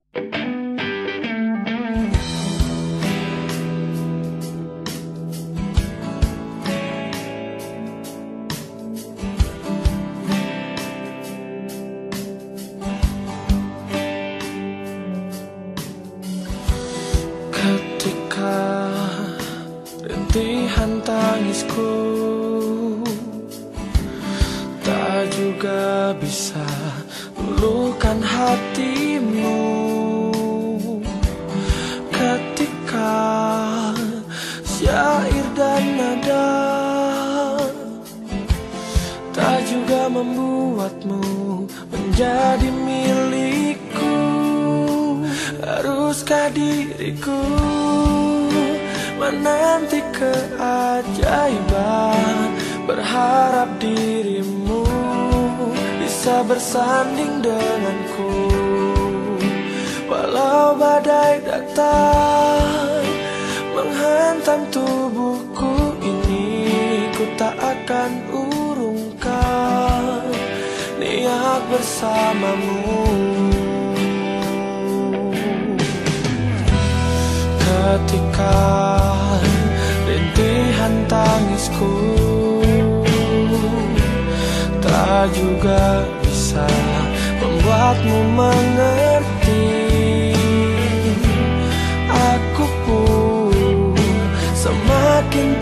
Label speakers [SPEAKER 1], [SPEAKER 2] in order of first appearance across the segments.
[SPEAKER 1] Ketika rintihan tangisku tak juga bisa luluhkan hatimu, ketika syair dan nada tak juga membuatmu menjadi milikku. Haruskah diriku menanti keajaiban, berharap dirimu bisa bersanding denganku? Walau badai datang menghantam tubuhku ini, ku tak akan urungkan niat bersamamu. Ketika rintihan tangisku tak juga bisa membuatmu mengerti, aku pun semakin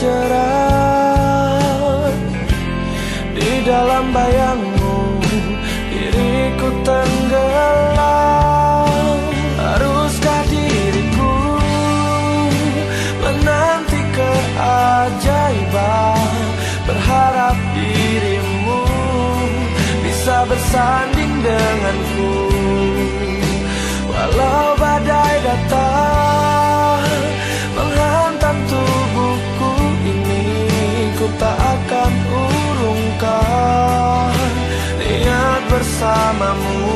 [SPEAKER 1] terjerat di dalam bayangmu, diriku tenggelam. Haruskah diriku menanti keajaiban, berharap dirimu bisa bersanding denganku? Walau badai datang menghantam tubuhku ini, ku tak akan urungkan niat bersamamu.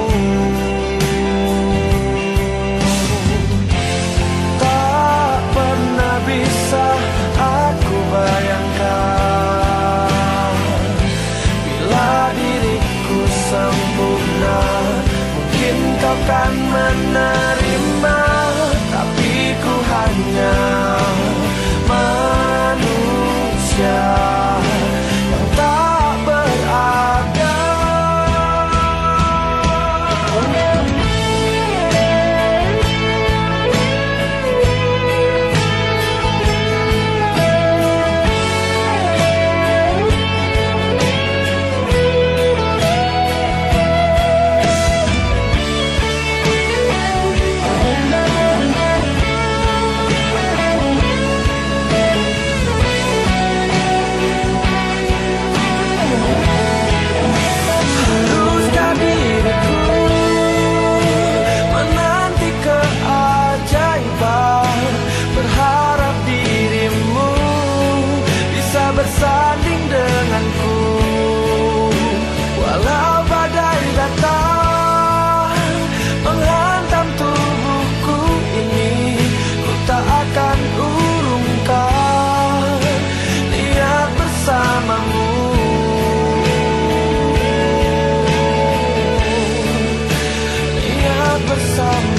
[SPEAKER 1] Tak pernah bisa aku bayangkan bila diriku sempurna, mungkin kau kan menerima, tapi ku hanya manusia yang tak berada. Bersanding denganku, walau badai datang menghantam tubuhku ini, ku tak akan urungkan niat bersamamu. Niat bersamamu.